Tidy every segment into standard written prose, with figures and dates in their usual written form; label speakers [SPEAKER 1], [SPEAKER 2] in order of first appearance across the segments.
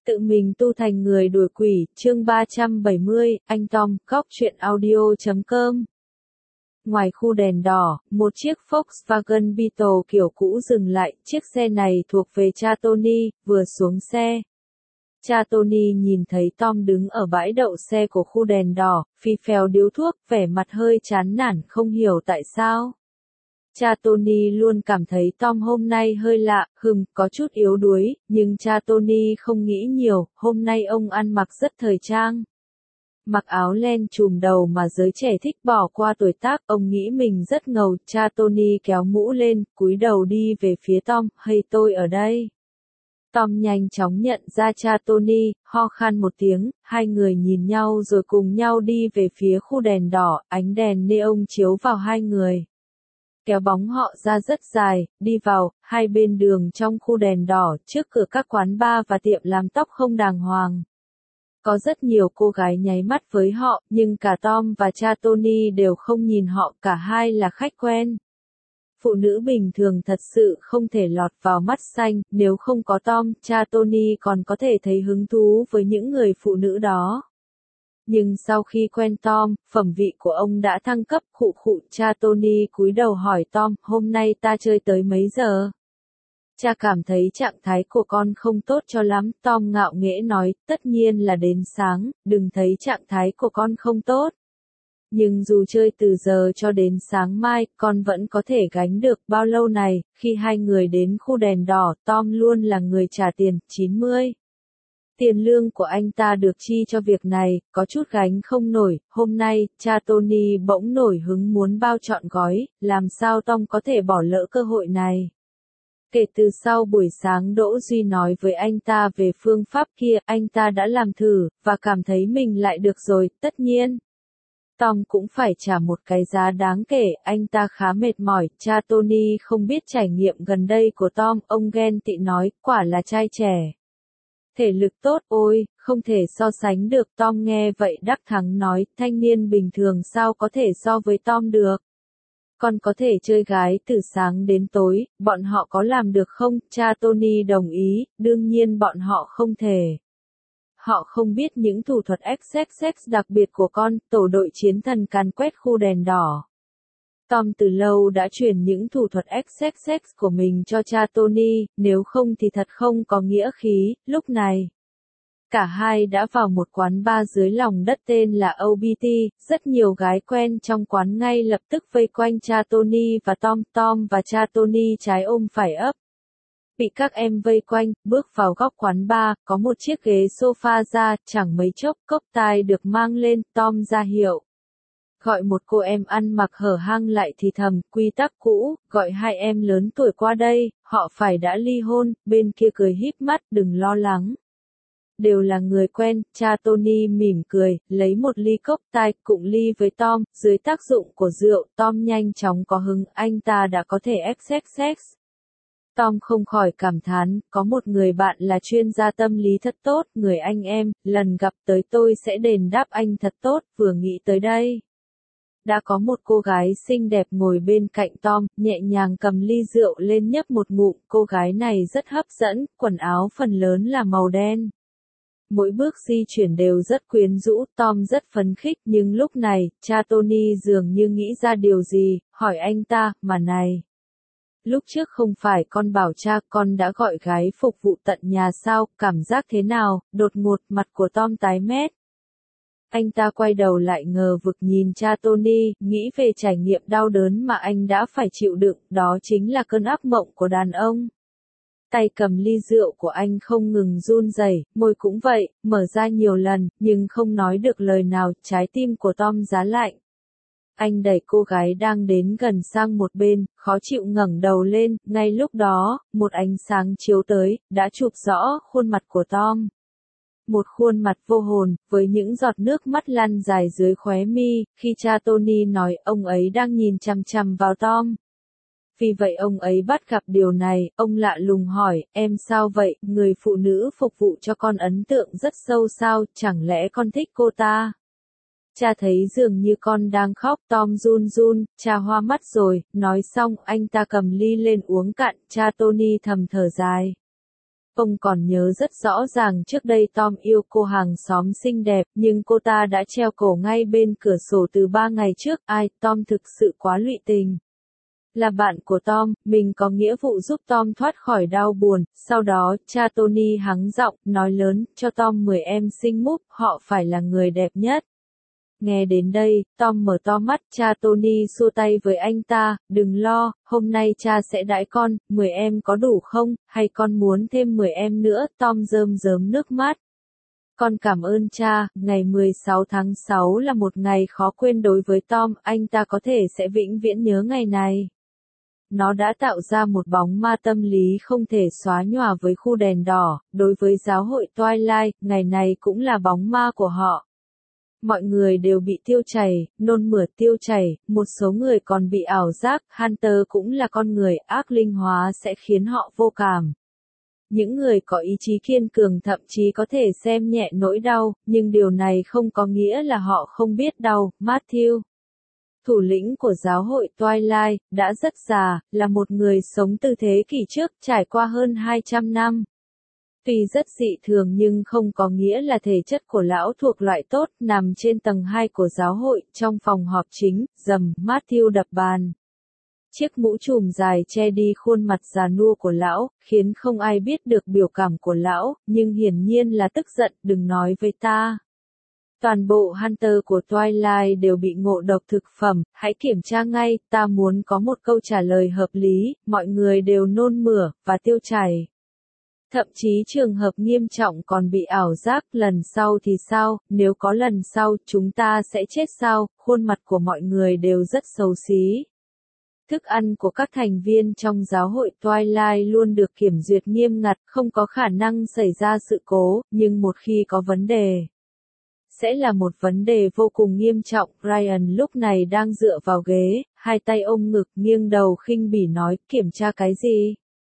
[SPEAKER 1] Tự mình tu thành người đuổi quỷ, chương 370, anh Tom, góc truyện audio.com. Ngoài khu đèn đỏ, một chiếc Volkswagen Beetle kiểu cũ dừng lại, chiếc xe này thuộc về cha Tony, vừa xuống xe. Cha Tony nhìn thấy Tom đứng ở bãi đậu xe của khu đèn đỏ, phì phèo điếu thuốc, vẻ mặt hơi chán nản không hiểu tại sao. Cha Tony luôn cảm thấy Tom hôm nay hơi lạ, có chút yếu đuối, nhưng cha Tony không nghĩ nhiều, hôm nay ông ăn mặc rất thời trang. Mặc áo len trùm đầu mà giới trẻ thích bỏ qua tuổi tác, ông nghĩ mình rất ngầu, cha Tony kéo mũ lên, cúi đầu đi về phía Tom, "Hey, tôi ở đây." Tom nhanh chóng nhận ra cha Tony, ho khan một tiếng, hai người nhìn nhau rồi cùng nhau đi về phía khu đèn đỏ, ánh đèn neon chiếu vào hai người. Kéo bóng họ ra rất dài, đi vào, hai bên đường trong khu đèn đỏ, trước cửa các quán bar và tiệm làm tóc không đàng hoàng. Có rất nhiều cô gái nháy mắt với họ, nhưng cả Tom và cha Tony đều không nhìn họ, cả hai là khách quen. Phụ nữ bình thường thật sự không thể lọt vào mắt xanh, nếu không có Tom, cha Tony còn có thể thấy hứng thú với những người phụ nữ đó. Nhưng sau khi quen Tom, phẩm vị của ông đã thăng cấp, cha Tony cúi đầu hỏi Tom, "Hôm nay ta chơi tới mấy giờ?" Cha cảm thấy trạng thái của con không tốt cho lắm, Tom ngạo nghễ nói, "Tất nhiên là đến sáng, đừng thấy trạng thái của con không tốt. Nhưng dù chơi từ giờ cho đến sáng mai, con vẫn có thể gánh được." Bao lâu này, khi hai người đến khu đèn đỏ, Tom luôn là người trả tiền, 90. Tiền lương của anh ta được chi cho việc này, có chút gánh không nổi, hôm nay, cha Tony bỗng nổi hứng muốn bao trọn gói, làm sao Tom có thể bỏ lỡ cơ hội này. Kể từ sau buổi sáng Đỗ Duy nói với anh ta về phương pháp kia, anh ta đã làm thử, và cảm thấy mình lại được rồi, tất nhiên. Tom cũng phải trả một cái giá đáng kể, anh ta khá mệt mỏi, cha Tony không biết trải nghiệm gần đây của Tom, ông ghen tị nói, quả là trai trẻ. Thể lực tốt, ôi, không thể so sánh được. Tom nghe vậy đắc thắng nói, thanh niên bình thường sao có thể so với Tom được. Con có thể chơi gái từ sáng đến tối, bọn họ có làm được không? Cha Tony đồng ý, đương nhiên bọn họ không thể. Họ không biết những thủ thuật XXX đặc biệt của con, tổ đội chiến thần càn quét khu đèn đỏ. Tom từ lâu đã truyền những thủ thuật XXX của mình cho cha Tony, nếu không thì thật không có nghĩa khí. Lúc này, cả hai đã vào một quán bar dưới lòng đất tên là OBT, rất nhiều gái quen trong quán ngay lập tức vây quanh cha Tony và Tom và cha Tony trái ôm phải ấp. Bị các em vây quanh, bước vào góc quán bar, có một chiếc ghế sofa ra, chẳng mấy chốc cốc tai được mang lên, Tom ra hiệu. Gọi một cô em ăn mặc hở hang lại thì thầm, quy tắc cũ, gọi hai em lớn tuổi qua đây, họ phải đã ly hôn, bên kia cười híp mắt, đừng lo lắng. Đều là người quen, cha Tony mỉm cười, lấy một ly cốc tai, cụng ly với Tom, dưới tác dụng của rượu, Tom nhanh chóng có hứng, anh ta đã có thể XXX. Tom không khỏi cảm thán, có một người bạn là chuyên gia tâm lý thật tốt, người anh em, lần gặp tới tôi sẽ đền đáp anh thật tốt, vừa nghĩ tới đây. Đã có một cô gái xinh đẹp ngồi bên cạnh Tom, nhẹ nhàng cầm ly rượu lên nhấp một ngụm, cô gái này rất hấp dẫn, quần áo phần lớn là màu đen. Mỗi bước di chuyển đều rất quyến rũ, Tom rất phấn khích, nhưng lúc này, cha Tony dường như nghĩ ra điều gì, hỏi anh ta, mà này. Lúc trước không phải con bảo cha con đã gọi gái phục vụ tận nhà sao, cảm giác thế nào? Đột ngột mặt của Tom tái mét. Anh ta quay đầu lại ngờ vực nhìn cha Tony, nghĩ về trải nghiệm đau đớn mà anh đã phải chịu đựng, đó chính là cơn ác mộng của đàn ông. Tay cầm ly rượu của anh không ngừng run rẩy, môi cũng vậy, mở ra nhiều lần, nhưng không nói được lời nào, trái tim của Tom giá lạnh. Anh đẩy cô gái đang đến gần sang một bên, khó chịu ngẩng đầu lên, ngay lúc đó, một ánh sáng chiếu tới, đã chụp rõ khuôn mặt của Tom. Một khuôn mặt vô hồn, với những giọt nước mắt lăn dài dưới khóe mi, khi cha Tony nói ông ấy đang nhìn chằm chằm vào Tom. Vì vậy ông ấy bắt gặp điều này, ông lạ lùng hỏi, em sao vậy, người phụ nữ phục vụ cho con ấn tượng rất sâu sao, chẳng lẽ con thích cô ta? Cha thấy dường như con đang khóc, Tom run run, cha hoa mắt rồi, nói xong anh ta cầm ly lên uống cạn, cha Tony thầm thở dài. Ông còn nhớ rất rõ ràng trước đây Tom yêu cô hàng xóm xinh đẹp, nhưng cô ta đã treo cổ ngay bên cửa sổ từ 3 ngày trước. Ai, Tom thực sự quá lụy tình. Là bạn của Tom, mình có nghĩa vụ giúp Tom thoát khỏi đau buồn. Sau đó, cha Tony hắng giọng, nói lớn, cho Tom 10 em xinh múp, họ phải là người đẹp nhất. Nghe đến đây, Tom mở to mắt, cha Tony xua tay với anh ta, đừng lo, hôm nay cha sẽ đãi con, 10 em có đủ không, hay con muốn thêm 10 em nữa, Tom rơm rớm nước mắt. Con cảm ơn cha, ngày 16 tháng 6 là một ngày khó quên đối với Tom, anh ta có thể sẽ vĩnh viễn nhớ ngày này. Nó đã tạo ra một bóng ma tâm lý không thể xóa nhòa với khu đèn đỏ, đối với giáo hội Twilight, ngày này cũng là bóng ma của họ. Mọi người đều bị tiêu chảy, nôn mửa tiêu chảy, một số người còn bị ảo giác, Hunter cũng là con người, ác linh hóa sẽ khiến họ vô cảm. Những người có ý chí kiên cường thậm chí có thể xem nhẹ nỗi đau, nhưng điều này không có nghĩa là họ không biết đau. Matthew, thủ lĩnh của giáo hội Twilight, đã rất già, là một người sống từ thế kỷ trước, trải qua hơn 200 năm. Tuy rất dị thường nhưng không có nghĩa là thể chất của lão thuộc loại tốt, nằm trên tầng 2 của giáo hội, trong phòng họp chính, Matthew đập bàn. Chiếc mũ trùm dài che đi khuôn mặt già nua của lão, khiến không ai biết được biểu cảm của lão, nhưng hiển nhiên là tức giận, đừng nói với ta. Toàn bộ Hunter của Twilight đều bị ngộ độc thực phẩm, hãy kiểm tra ngay, ta muốn có một câu trả lời hợp lý, mọi người đều nôn mửa, và tiêu chảy. Thậm chí trường hợp nghiêm trọng còn bị ảo giác, lần sau thì sao, nếu có lần sau, chúng ta sẽ chết sao, khuôn mặt của mọi người đều rất xấu xí. Thức ăn của các thành viên trong giáo hội Twilight luôn được kiểm duyệt nghiêm ngặt, không có khả năng xảy ra sự cố, nhưng một khi có vấn đề, sẽ là một vấn đề vô cùng nghiêm trọng. Ryan lúc này đang dựa vào ghế, hai tay ôm ngực, nghiêng đầu khinh bỉ nói, kiểm tra cái gì?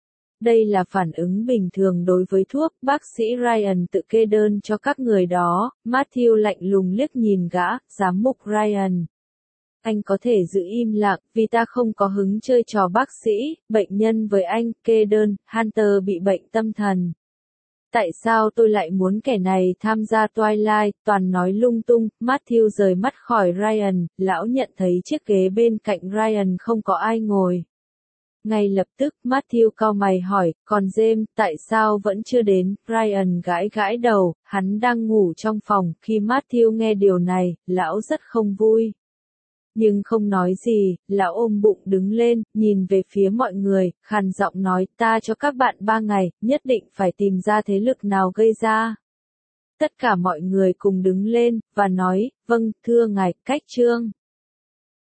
[SPEAKER 1] Đây là phản ứng bình thường đối với thuốc, bác sĩ Ryan tự kê đơn cho các người đó. Matthew lạnh lùng liếc nhìn gã, giám mục Ryan. Anh có thể giữ im lặng, vì ta không có hứng chơi trò bác sĩ, bệnh nhân với anh, kê đơn, Hunter bị bệnh tâm thần. Tại sao tôi lại muốn kẻ này tham gia Twilight, toàn nói lung tung. Matthew rời mắt khỏi Ryan, lão nhận thấy chiếc ghế bên cạnh Ryan không có ai ngồi. Ngay lập tức, Matthew cau mày hỏi, còn James, tại sao vẫn chưa đến? Ryan gãi gãi đầu, hắn đang ngủ trong phòng. Khi Matthew nghe điều này, lão rất không vui. Nhưng không nói gì, lão ôm bụng đứng lên, nhìn về phía mọi người, khàn giọng nói, ta cho các bạn 3 ngày, nhất định phải tìm ra thế lực nào gây ra. Tất cả mọi người cùng đứng lên, và nói, vâng, thưa ngài, cách chương.